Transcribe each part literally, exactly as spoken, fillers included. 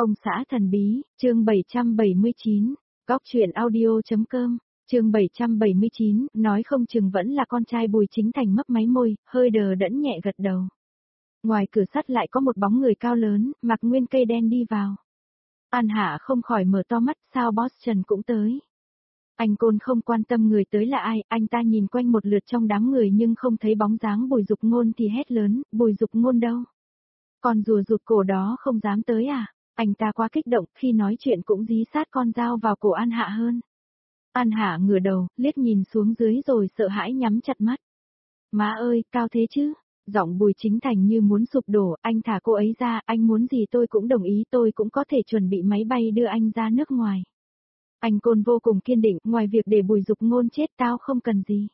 Ông xã thần bí, chương bảy trăm bảy mươi chín, góc truyện audio.com, chương bảy trăm bảy mươi chín, nói không chừng vẫn là con trai Bùi Chính Thành mấp máy môi, hơi đờ đẫn nhẹ gật đầu. Ngoài cửa sắt lại có một bóng người cao lớn, mặc nguyên cây đen đi vào. An Hạ không khỏi mở to mắt, sao boss Trần cũng tới. Anh Côn không quan tâm người tới là ai, anh ta nhìn quanh một lượt trong đám người nhưng không thấy bóng dáng Bùi Dục Ngôn thì hét lớn, Bùi Dục Ngôn đâu? Con rùa rụt cổ đó không dám tới à? Anh ta quá kích động, khi nói chuyện cũng dí sát con dao vào cổ An Hạ hơn. An Hạ ngửa đầu, liếc nhìn xuống dưới rồi sợ hãi nhắm chặt mắt. Má ơi, cao thế chứ? Giọng Bùi Chính Thành như muốn sụp đổ, anh thả cô ấy ra, anh muốn gì tôi cũng đồng ý, tôi cũng có thể chuẩn bị máy bay đưa anh ra nước ngoài. Anh Côn vô cùng kiên định, ngoài việc để Bùi Dục Ngôn chết tao không cần gì.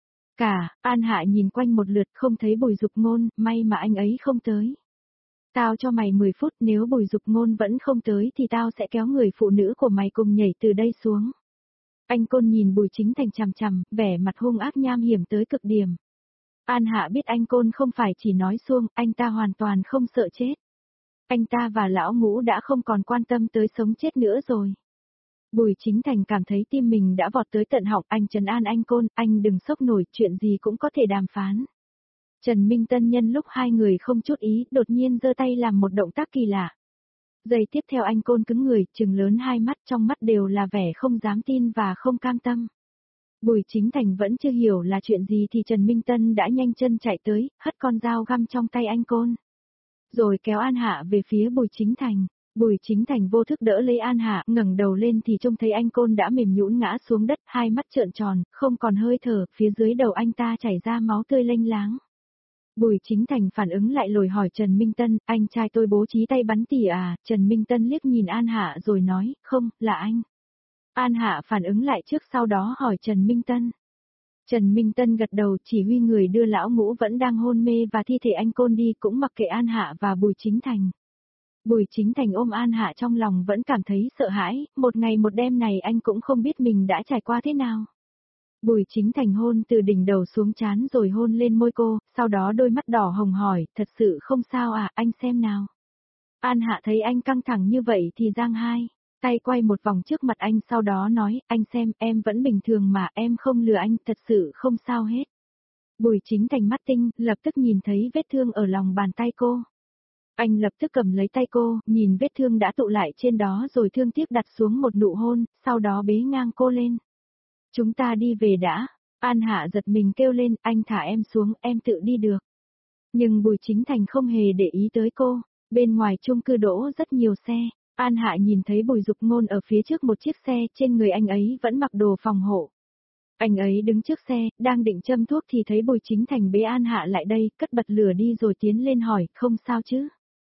Cả, An Hạ nhìn quanh một lượt không thấy Bùi Dục Ngôn, may mà anh ấy không tới. Tao cho mày mười phút, nếu Bùi Dục Ngôn vẫn không tới thì tao sẽ kéo người phụ nữ của mày cùng nhảy từ đây xuống. Anh Côn nhìn Bùi Chính Thành chằm chằm, vẻ mặt hung ác nham hiểm tới cực điểm. An Hạ biết anh Côn không phải chỉ nói suông, anh ta hoàn toàn không sợ chết. Anh ta và lão Ngũ đã không còn quan tâm tới sống chết nữa rồi. Bùi Chính Thành cảm thấy tim mình đã vọt tới tận họng, anh trấn an anh Côn, anh đừng sốc nổi, chuyện gì cũng có thể đàm phán. Trần Minh Tân nhân lúc hai người không chút ý, đột nhiên giơ tay làm một động tác kỳ lạ. Giây tiếp theo anh Côn cứng người, trừng lớn hai mắt, trong mắt đều là vẻ không dám tin và không cam tâm. Bùi Chính Thành vẫn chưa hiểu là chuyện gì thì Trần Minh Tân đã nhanh chân chạy tới, hất con dao găm trong tay anh Côn. Rồi kéo An Hạ về phía Bùi Chính Thành. Bùi Chính Thành vô thức đỡ lấy An Hạ, ngẩng đầu lên thì trông thấy anh Côn đã mềm nhũn ngã xuống đất, hai mắt trợn tròn, không còn hơi thở, phía dưới đầu anh ta chảy ra máu tươi lênh láng. Bùi Chính Thành phản ứng lại lồi hỏi Trần Minh Tân, anh trai tôi bố trí tay bắn tỉ à? Trần Minh Tân liếc nhìn An Hạ rồi nói, không, là anh. An Hạ phản ứng lại trước sau đó hỏi Trần Minh Tân. Trần Minh Tân gật đầu, chỉ huy người đưa lão Ngũ vẫn đang hôn mê và thi thể anh Côn đi, cũng mặc kệ An Hạ và Bùi Chính Thành. Bùi Chính Thành ôm An Hạ trong lòng vẫn cảm thấy sợ hãi, một ngày một đêm này anh cũng không biết mình đã trải qua thế nào. Bùi Chính Thành hôn từ đỉnh đầu xuống trán rồi hôn lên môi cô, sau đó đôi mắt đỏ hồng hỏi, thật sự không sao à, anh xem nào. An Hạ thấy anh căng thẳng như vậy thì giang hai, tay quay một vòng trước mặt anh sau đó nói, anh xem, em vẫn bình thường mà, em không lừa anh, thật sự không sao hết. Bùi Chính Thành mắt tinh, lập tức nhìn thấy vết thương ở lòng bàn tay cô. Anh lập tức cầm lấy tay cô, nhìn vết thương đã tụ lại trên đó rồi thương tiếc đặt xuống một nụ hôn, sau đó bế ngang cô lên. Chúng ta đi về đã. An Hạ giật mình kêu lên, anh thả em xuống, em tự đi được. Nhưng Bùi Chính Thành không hề để ý tới cô. Bên ngoài chung cư đỗ rất nhiều xe. An Hạ nhìn thấy Bùi Dục Ngôn ở phía trước một chiếc xe, trên người anh ấy vẫn mặc đồ phòng hộ. Anh ấy đứng trước xe, đang định châm thuốc thì thấy Bùi Chính Thành bế An Hạ lại đây, cất bật lửa đi rồi tiến lên hỏi, không sao chứ?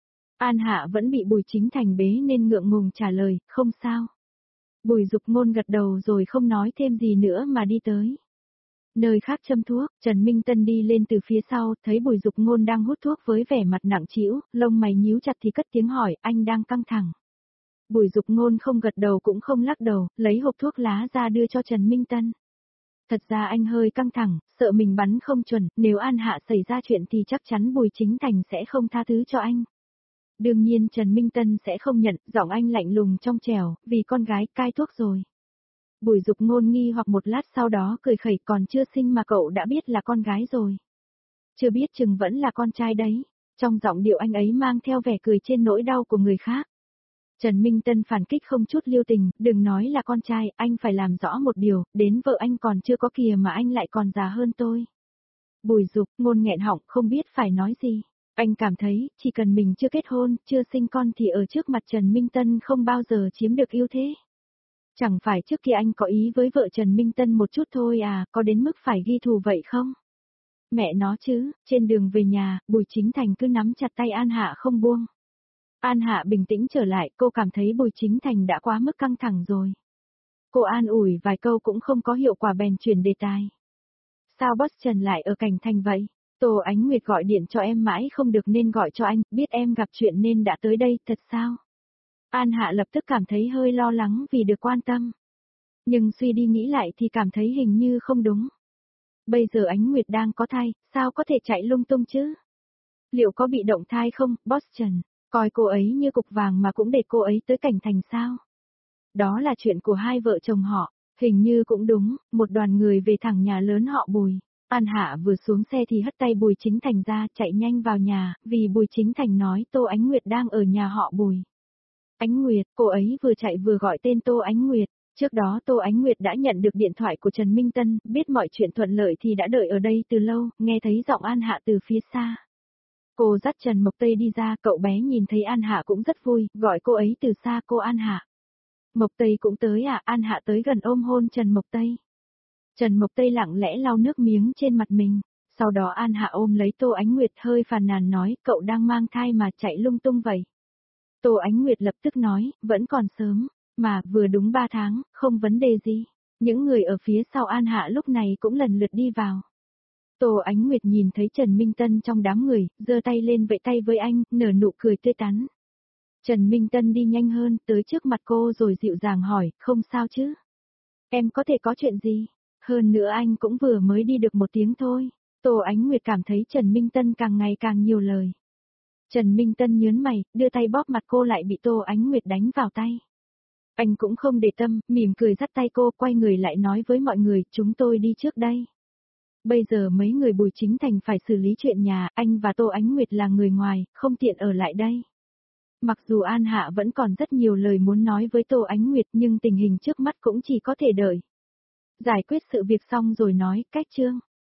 An Hạ vẫn bị Bùi Chính Thành bế nên ngượng ngùng trả lời, không sao. Bùi Dục Ngôn gật đầu rồi không nói thêm gì nữa mà đi tới. Nơi khác châm thuốc, Trần Minh Tân đi lên từ phía sau, thấy Bùi Dục Ngôn đang hút thuốc với vẻ mặt nặng trĩu, lông mày nhíu chặt thì cất tiếng hỏi, anh đang căng thẳng. Bùi Dục Ngôn không gật đầu cũng không lắc đầu, lấy hộp thuốc lá ra đưa cho Trần Minh Tân. Thật ra anh hơi căng thẳng, sợ mình bắn không chuẩn, nếu An Hạ xảy ra chuyện thì chắc chắn Bùi Chính Thành sẽ không tha thứ cho anh. Đương nhiên Trần Minh Tân sẽ không nhận, giọng anh lạnh lùng trong trẻo, vì con gái cai thuốc rồi. Bùi Dục Ngôn nghi hoặc một lát sau đó cười khẩy, còn chưa sinh mà cậu đã biết là con gái rồi. Chưa biết chừng vẫn là con trai đấy. Trong giọng điệu anh ấy mang theo vẻ cười trên nỗi đau của người khác. Trần Minh Tân phản kích không chút lưu tình, đừng nói là con trai, anh phải làm rõ một điều, đến vợ anh còn chưa có kìa mà anh lại còn già hơn tôi. Bùi Dục Ngôn nghẹn họng không biết phải nói gì. Anh cảm thấy, chỉ cần mình chưa kết hôn, chưa sinh con thì ở trước mặt Trần Minh Tân không bao giờ chiếm được ưu thế. Chẳng phải trước kia anh có ý với vợ Trần Minh Tân một chút thôi à, có đến mức phải ghi thù vậy không? Mẹ nó chứ, trên đường về nhà, Bùi Chính Thành cứ nắm chặt tay An Hạ không buông. An Hạ bình tĩnh trở lại, cô cảm thấy Bùi Chính Thành đã quá mức căng thẳng rồi. Cô an ủi vài câu cũng không có hiệu quả bèn chuyển đề tài. Sao boss Trần lại ở Cảnh Thành vậy? Tô Ánh Nguyệt gọi điện cho em mãi không được nên gọi cho anh, biết em gặp chuyện nên đã tới đây, thật sao? An Hạ lập tức cảm thấy hơi lo lắng vì được quan tâm. Nhưng suy đi nghĩ lại thì cảm thấy hình như không đúng. Bây giờ Ánh Nguyệt đang có thai, sao có thể chạy lung tung chứ? Liệu có bị động thai không, boss Trần? Coi cô ấy như cục vàng mà cũng để cô ấy tới cảnh thành sao? Đó là chuyện của hai vợ chồng họ, hình như cũng đúng, một đoàn người về thẳng nhà lớn họ Bùi. An Hạ vừa xuống xe thì hất tay Bùi Chính Thành ra, chạy nhanh vào nhà, vì Bùi Chính Thành nói Tô Ánh Nguyệt đang ở nhà họ Bùi. Ánh Nguyệt, cô ấy vừa chạy vừa gọi tên Tô Ánh Nguyệt. Trước đó Tô Ánh Nguyệt đã nhận được điện thoại của Trần Minh Tân, biết mọi chuyện thuận lợi thì đã đợi ở đây từ lâu, nghe thấy giọng An Hạ từ phía xa. Cô dắt Trần Mộc Tây đi ra, cậu bé nhìn thấy An Hạ cũng rất vui, gọi cô ấy từ xa cô An Hạ. Mộc Tây cũng tới à? An Hạ tới gần ôm hôn Trần Mộc Tây. Trần Mộc Tây lặng lẽ lau nước miếng trên mặt mình, sau đó An Hạ ôm lấy Tô Ánh Nguyệt hơi phàn nàn nói cậu đang mang thai mà chạy lung tung vậy. Tô Ánh Nguyệt lập tức nói, vẫn còn sớm, mà vừa đúng ba tháng, không vấn đề gì. Những người ở phía sau An Hạ lúc này cũng lần lượt đi vào. Tô Ánh Nguyệt nhìn thấy Trần Minh Tân trong đám người, giơ tay lên vẫy tay với anh, nở nụ cười tươi tắn. Trần Minh Tân đi nhanh hơn, tới trước mặt cô rồi dịu dàng hỏi, không sao chứ? Em có thể có chuyện gì? Hơn nữa anh cũng vừa mới đi được một tiếng thôi. Tô Ánh Nguyệt cảm thấy Trần Minh Tân càng ngày càng nhiều lời. Trần Minh Tân nhớn mày, đưa tay bóp mặt cô lại bị Tô Ánh Nguyệt đánh vào tay. Anh cũng không để tâm, mỉm cười dắt tay cô, quay người lại nói với mọi người, chúng tôi đi trước đây. Bây giờ mấy người Bùi Chính Thành phải xử lý chuyện nhà, anh và Tô Ánh Nguyệt là người ngoài, không tiện ở lại đây. Mặc dù An Hạ vẫn còn rất nhiều lời muốn nói với Tô Ánh Nguyệt nhưng tình hình trước mắt cũng chỉ có thể đợi. Giải quyết sự việc xong rồi nói, cách chương.